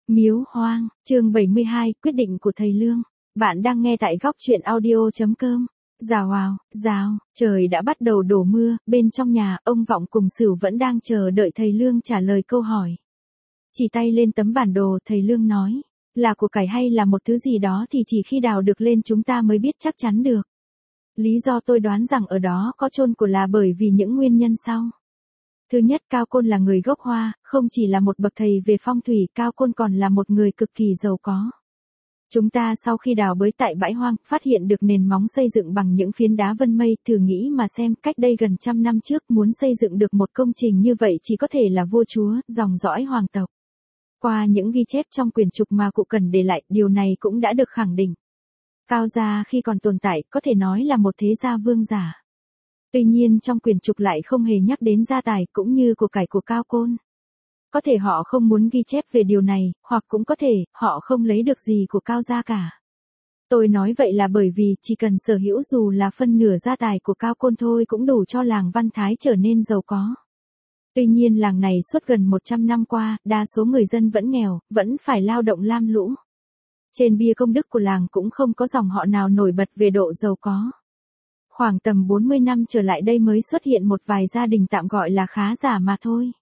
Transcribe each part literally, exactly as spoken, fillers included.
Miếu hoang, chương bảy mươi hai, quyết định của thầy Lương. Bạn đang nghe tại góc truyện audio chấm com. Rào rào, rào, trời đã bắt đầu đổ mưa, bên trong nhà, ông Vọng cùng Sửu vẫn đang chờ đợi thầy Lương trả lời câu hỏi. Chỉ tay lên tấm bản đồ, thầy Lương nói, là của cải hay là một thứ gì đó thì chỉ khi đào được lên chúng ta mới biết chắc chắn được. Lý do tôi đoán rằng ở đó có chôn của là bởi vì những nguyên nhân sau. Thứ nhất, Cao Côn là người gốc Hoa, không chỉ là một bậc thầy về phong thủy, Cao Côn còn là một người cực kỳ giàu có. Chúng ta sau khi đào bới tại bãi hoang, phát hiện được nền móng xây dựng bằng những phiến đá vân mây, thử nghĩ mà xem, cách đây gần trăm năm trước muốn xây dựng được một công trình như vậy chỉ có thể là vua chúa, dòng dõi hoàng tộc. Qua những ghi chép trong quyển trục mà cụ Cần để lại, điều này cũng đã được khẳng định. Cao gia khi còn tồn tại, có thể nói là một thế gia vương giả. Tuy nhiên trong quyển trục lại không hề nhắc đến gia tài cũng như của cải của Cao Côn. Có thể họ không muốn ghi chép về điều này, hoặc cũng có thể họ không lấy được gì của Cao gia cả. Tôi nói vậy là bởi vì chỉ cần sở hữu dù là phân nửa gia tài của Cao Côn thôi cũng đủ cho làng Văn Thái trở nên giàu có. Tuy nhiên làng này suốt gần một trăm năm qua, đa số người dân vẫn nghèo, vẫn phải lao động lam lũ. Trên bia công đức của làng cũng không có dòng họ nào nổi bật về độ giàu có. Khoảng tầm bốn mươi năm trở lại đây mới xuất hiện một vài gia đình tạm gọi là khá giả mà thôi.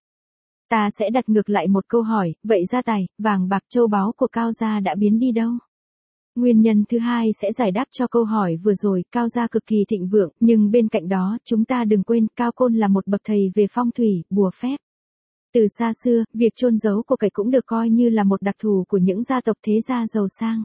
Ta sẽ đặt ngược lại một câu hỏi, vậy gia tài, vàng bạc châu báu của Cao gia đã biến đi đâu? Nguyên nhân thứ hai sẽ giải đáp cho câu hỏi vừa rồi, Cao gia cực kỳ thịnh vượng, nhưng bên cạnh đó, chúng ta đừng quên, Cao Côn là một bậc thầy về phong thủy, bùa phép. Từ xa xưa, việc chôn giấu của cải cũng được coi như là một đặc thù của những gia tộc thế gia giàu sang.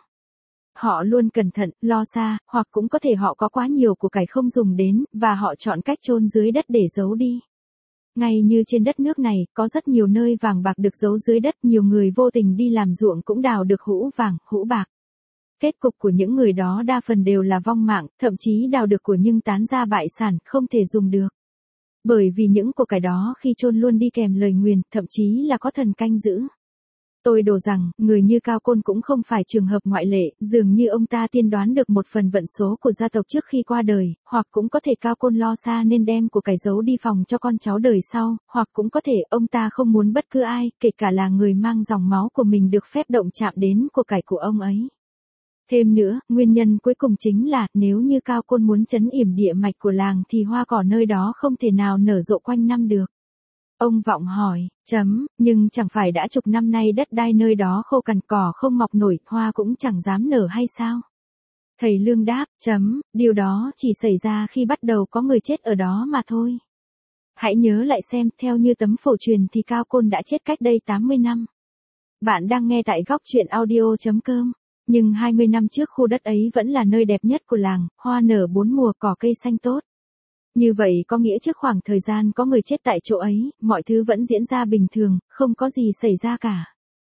Họ luôn cẩn thận, lo xa, hoặc cũng có thể họ có quá nhiều của cải không dùng đến, và họ chọn cách chôn dưới đất để giấu đi. Ngay như trên đất nước này, có rất nhiều nơi vàng bạc được giấu dưới đất, nhiều người vô tình đi làm ruộng cũng đào được hũ vàng, hũ bạc. Kết cục của những người đó đa phần đều là vong mạng, thậm chí đào được của nhưng tán ra bại sản, không thể dùng được. Bởi vì những của cải đó khi chôn luôn đi kèm lời nguyền, thậm chí là có thần canh giữ. Tôi đổ rằng, người như Cao Côn cũng không phải trường hợp ngoại lệ, dường như ông ta tiên đoán được một phần vận số của gia tộc trước khi qua đời, hoặc cũng có thể Cao Côn lo xa nên đem của cải giấu đi phòng cho con cháu đời sau, hoặc cũng có thể ông ta không muốn bất cứ ai, kể cả là người mang dòng máu của mình được phép động chạm đến của cải của ông ấy. Thêm nữa, nguyên nhân cuối cùng chính là, nếu như Cao Côn muốn trấn yểm địa mạch của làng thì hoa cỏ nơi đó không thể nào nở rộ quanh năm được. Ông Vọng hỏi, chấm, nhưng chẳng phải đã chục năm nay đất đai nơi đó khô cằn cỏ không mọc nổi, hoa cũng chẳng dám nở hay sao? Thầy Lương đáp, chấm, điều đó chỉ xảy ra khi bắt đầu có người chết ở đó mà thôi. Hãy nhớ lại xem, theo như tấm phổ truyền thì Cao Côn đã chết cách đây tám mươi năm. Bạn đang nghe tại góc truyện audio chấm com. Nhưng hai mươi năm trước khu đất ấy vẫn là nơi đẹp nhất của làng, hoa nở bốn mùa, cỏ cây xanh tốt. Như vậy có nghĩa trước khoảng thời gian có người chết tại chỗ ấy, mọi thứ vẫn diễn ra bình thường, không có gì xảy ra cả.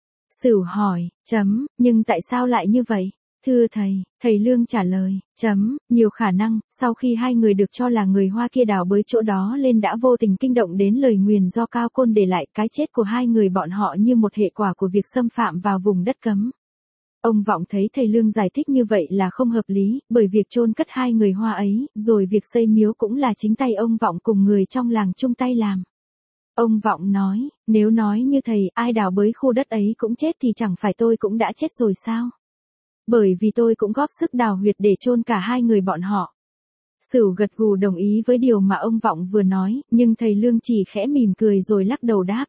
Sửu hỏi, chấm, nhưng tại sao lại như vậy? Thưa thầy, thầy Lương trả lời, chấm, nhiều khả năng, sau khi hai người được cho là người Hoa kia đào bới chỗ đó lên đã vô tình kinh động đến lời nguyền do Cao Côn để lại, cái chết của hai người bọn họ như một hệ quả của việc xâm phạm vào vùng đất cấm. Ông Vọng thấy thầy Lương giải thích như vậy là không hợp lý, bởi việc chôn cất hai người Hoa ấy, rồi việc xây miếu cũng là chính tay ông Vọng cùng người trong làng chung tay làm. Ông Vọng nói, nếu nói như thầy, ai đào bới khu đất ấy cũng chết thì chẳng phải tôi cũng đã chết rồi sao? Bởi vì tôi cũng góp sức đào huyệt để chôn cả hai người bọn họ. Sửu gật gù đồng ý với điều mà ông Vọng vừa nói, nhưng thầy Lương chỉ khẽ mỉm cười rồi lắc đầu đáp.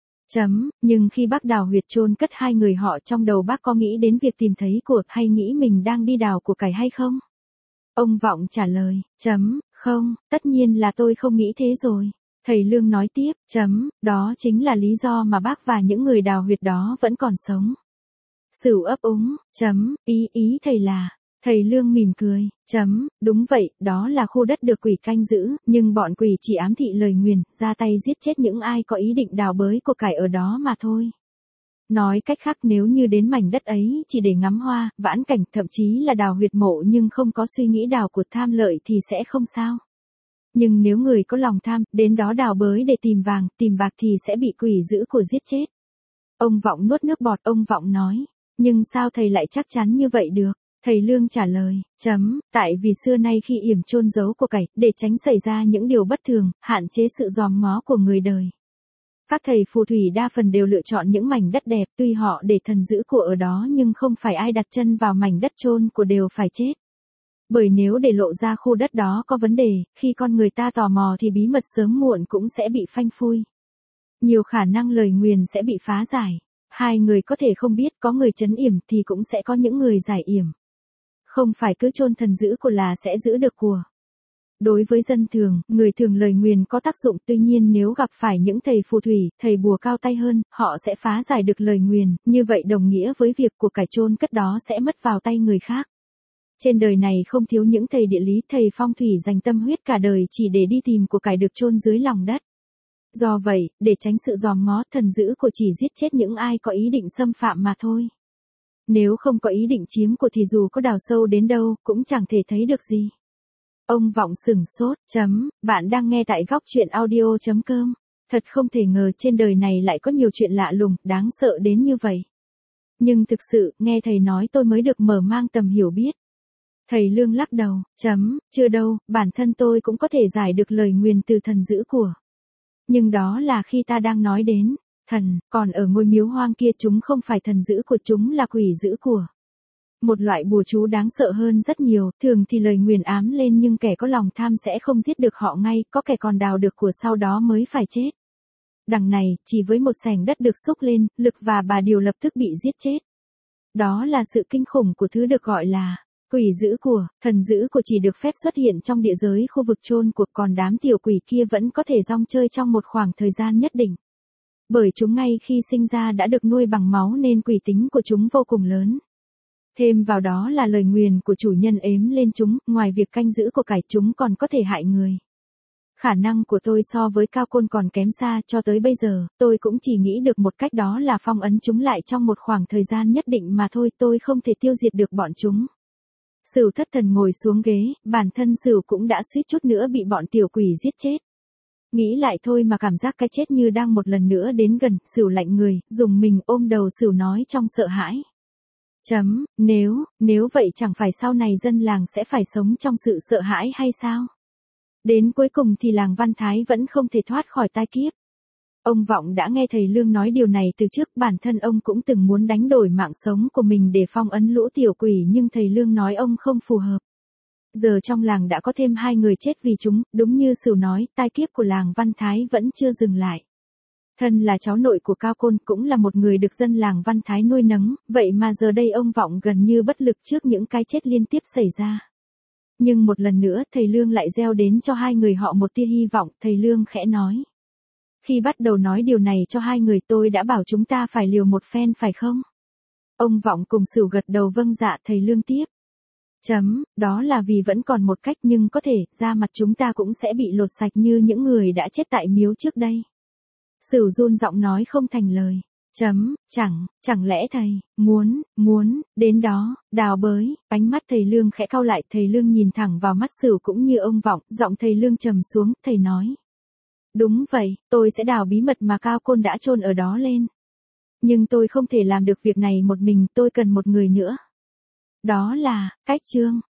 Chấm, nhưng khi bác đào huyệt chôn cất hai người họ trong đầu bác có nghĩ đến việc tìm thấy của hay nghĩ mình đang đi đào của cải hay không? Ông Vọng trả lời, chấm, không, tất nhiên là tôi không nghĩ thế rồi. Thầy Lương nói tiếp, chấm, đó chính là lý do mà bác và những người đào huyệt đó vẫn còn sống. Sửu ấp úng, chấm, ý ý thầy là... Thầy Lương mỉm cười, chấm, đúng vậy, đó là khu đất được quỷ canh giữ, nhưng bọn quỷ chỉ ám thị lời nguyền, ra tay giết chết những ai có ý định đào bới của cải ở đó mà thôi. Nói cách khác, nếu như đến mảnh đất ấy chỉ để ngắm hoa, vãn cảnh, thậm chí là đào huyệt mộ nhưng không có suy nghĩ đào của tham lợi thì sẽ không sao. Nhưng nếu người có lòng tham, đến đó đào bới để tìm vàng, tìm bạc thì sẽ bị quỷ giữ của giết chết. Ông Vọng nuốt nước bọt, ông Vọng nói, nhưng sao thầy lại chắc chắn như vậy được? Thầy Lương trả lời, chấm, tại vì xưa nay khi yểm chôn giấu của cải, để tránh xảy ra những điều bất thường, hạn chế sự giòm ngó của người đời. Các thầy phù thủy đa phần đều lựa chọn những mảnh đất đẹp, tuy họ để thần giữ của ở đó nhưng không phải ai đặt chân vào mảnh đất chôn của đều phải chết. Bởi nếu để lộ ra khu đất đó có vấn đề, khi con người ta tò mò thì bí mật sớm muộn cũng sẽ bị phanh phui. Nhiều khả năng lời nguyền sẽ bị phá giải. Hai người có thể không biết, có người trấn yểm thì cũng sẽ có những người giải yểm. Không phải cứ chôn thần giữ của là sẽ giữ được của. Đối với dân thường, người thường lời nguyền có tác dụng, tuy nhiên nếu gặp phải những thầy phù thủy, thầy bùa cao tay hơn, họ sẽ phá giải được lời nguyền, như vậy đồng nghĩa với việc của cải chôn cất đó sẽ mất vào tay người khác. Trên đời này không thiếu những thầy địa lý, thầy phong thủy dành tâm huyết cả đời chỉ để đi tìm của cải được chôn dưới lòng đất. Do vậy, để tránh sự dòm ngó, thần giữ của chỉ giết chết những ai có ý định xâm phạm mà thôi. Nếu không có ý định chiếm của thì dù có đào sâu đến đâu, cũng chẳng thể thấy được gì. Ông Vọng sửng sốt, chấm, bạn đang nghe tại góc truyện audio chấm com. Thật không thể ngờ trên đời này lại có nhiều chuyện lạ lùng, đáng sợ đến như vậy. Nhưng thực sự, nghe thầy nói tôi mới được mở mang tầm hiểu biết. Thầy Lương lắc đầu, chấm, chưa đâu, bản thân tôi cũng có thể giải được lời nguyền từ thần giữ của. Nhưng đó là khi ta đang nói đến thần, còn ở ngôi miếu hoang kia chúng không phải thần giữ của, chúng là quỷ giữ của. Một loại bùa chú đáng sợ hơn rất nhiều, thường thì lời nguyền ám lên nhưng kẻ có lòng tham sẽ không giết được họ ngay, có kẻ còn đào được của sau đó mới phải chết. Đằng này, chỉ với một sảnh đất được xúc lên, Lực và bà Điều lập tức bị giết chết. Đó là sự kinh khủng của thứ được gọi là quỷ giữ của. Thần giữ của chỉ được phép xuất hiện trong địa giới khu vực chôn của, còn đám tiểu quỷ kia vẫn có thể rong chơi trong một khoảng thời gian nhất định. Bởi chúng ngay khi sinh ra đã được nuôi bằng máu nên quỷ tính của chúng vô cùng lớn. Thêm vào đó là lời nguyền của chủ nhân ếm lên chúng, ngoài việc canh giữ của cải chúng còn có thể hại người. Khả năng của tôi so với Cao Côn còn kém xa, cho tới bây giờ, tôi cũng chỉ nghĩ được một cách, đó là phong ấn chúng lại trong một khoảng thời gian nhất định mà thôi, tôi không thể tiêu diệt được bọn chúng. Sửu thất thần ngồi xuống ghế, bản thân Sửu cũng đã suýt chút nữa bị bọn tiểu quỷ giết chết. Nghĩ lại thôi mà cảm giác cái chết như đang một lần nữa đến gần, Sửu lạnh người, dùng mình ôm đầu Sửu nói trong sợ hãi. Chấm, nếu, nếu vậy chẳng phải sau này dân làng sẽ phải sống trong sự sợ hãi hay sao? Đến cuối cùng thì làng Văn Thái vẫn không thể thoát khỏi tai kiếp. Ông Vọng đã nghe thầy Lương nói điều này từ trước, bản thân ông cũng từng muốn đánh đổi mạng sống của mình để phong ấn lũ tiểu quỷ nhưng thầy Lương nói ông không phù hợp. Giờ trong làng đã có thêm hai người chết vì chúng, đúng như Sửu nói, tai kiếp của làng Văn Thái vẫn chưa dừng lại. Thân là cháu nội của Cao Côn, cũng là một người được dân làng Văn Thái nuôi nấng, vậy mà giờ đây ông Vọng gần như bất lực trước những cái chết liên tiếp xảy ra. Nhưng một lần nữa thầy Lương lại gieo đến cho hai người họ một tia hy vọng, thầy Lương khẽ nói. Khi bắt đầu nói điều này cho hai người tôi đã bảo chúng ta phải liều một phen phải không? Ông Vọng cùng Sửu gật đầu vâng dạ. Thầy Lương tiếp. Chấm, đó là vì vẫn còn một cách, nhưng có thể, da mặt chúng ta cũng sẽ bị lột sạch như những người đã chết tại miếu trước đây. Sửu run giọng nói không thành lời. Chấm, chẳng, chẳng lẽ thầy, muốn, muốn, đến đó, đào bới, ánh mắt thầy Lương khẽ cau lại, thầy Lương nhìn thẳng vào mắt Sửu cũng như ông Vọng, giọng thầy Lương trầm xuống, thầy nói. Đúng vậy, tôi sẽ đào bí mật mà Cao Côn đã chôn ở đó lên. Nhưng tôi không thể làm được việc này một mình, tôi cần một người nữa. Đó là, Cách Trương.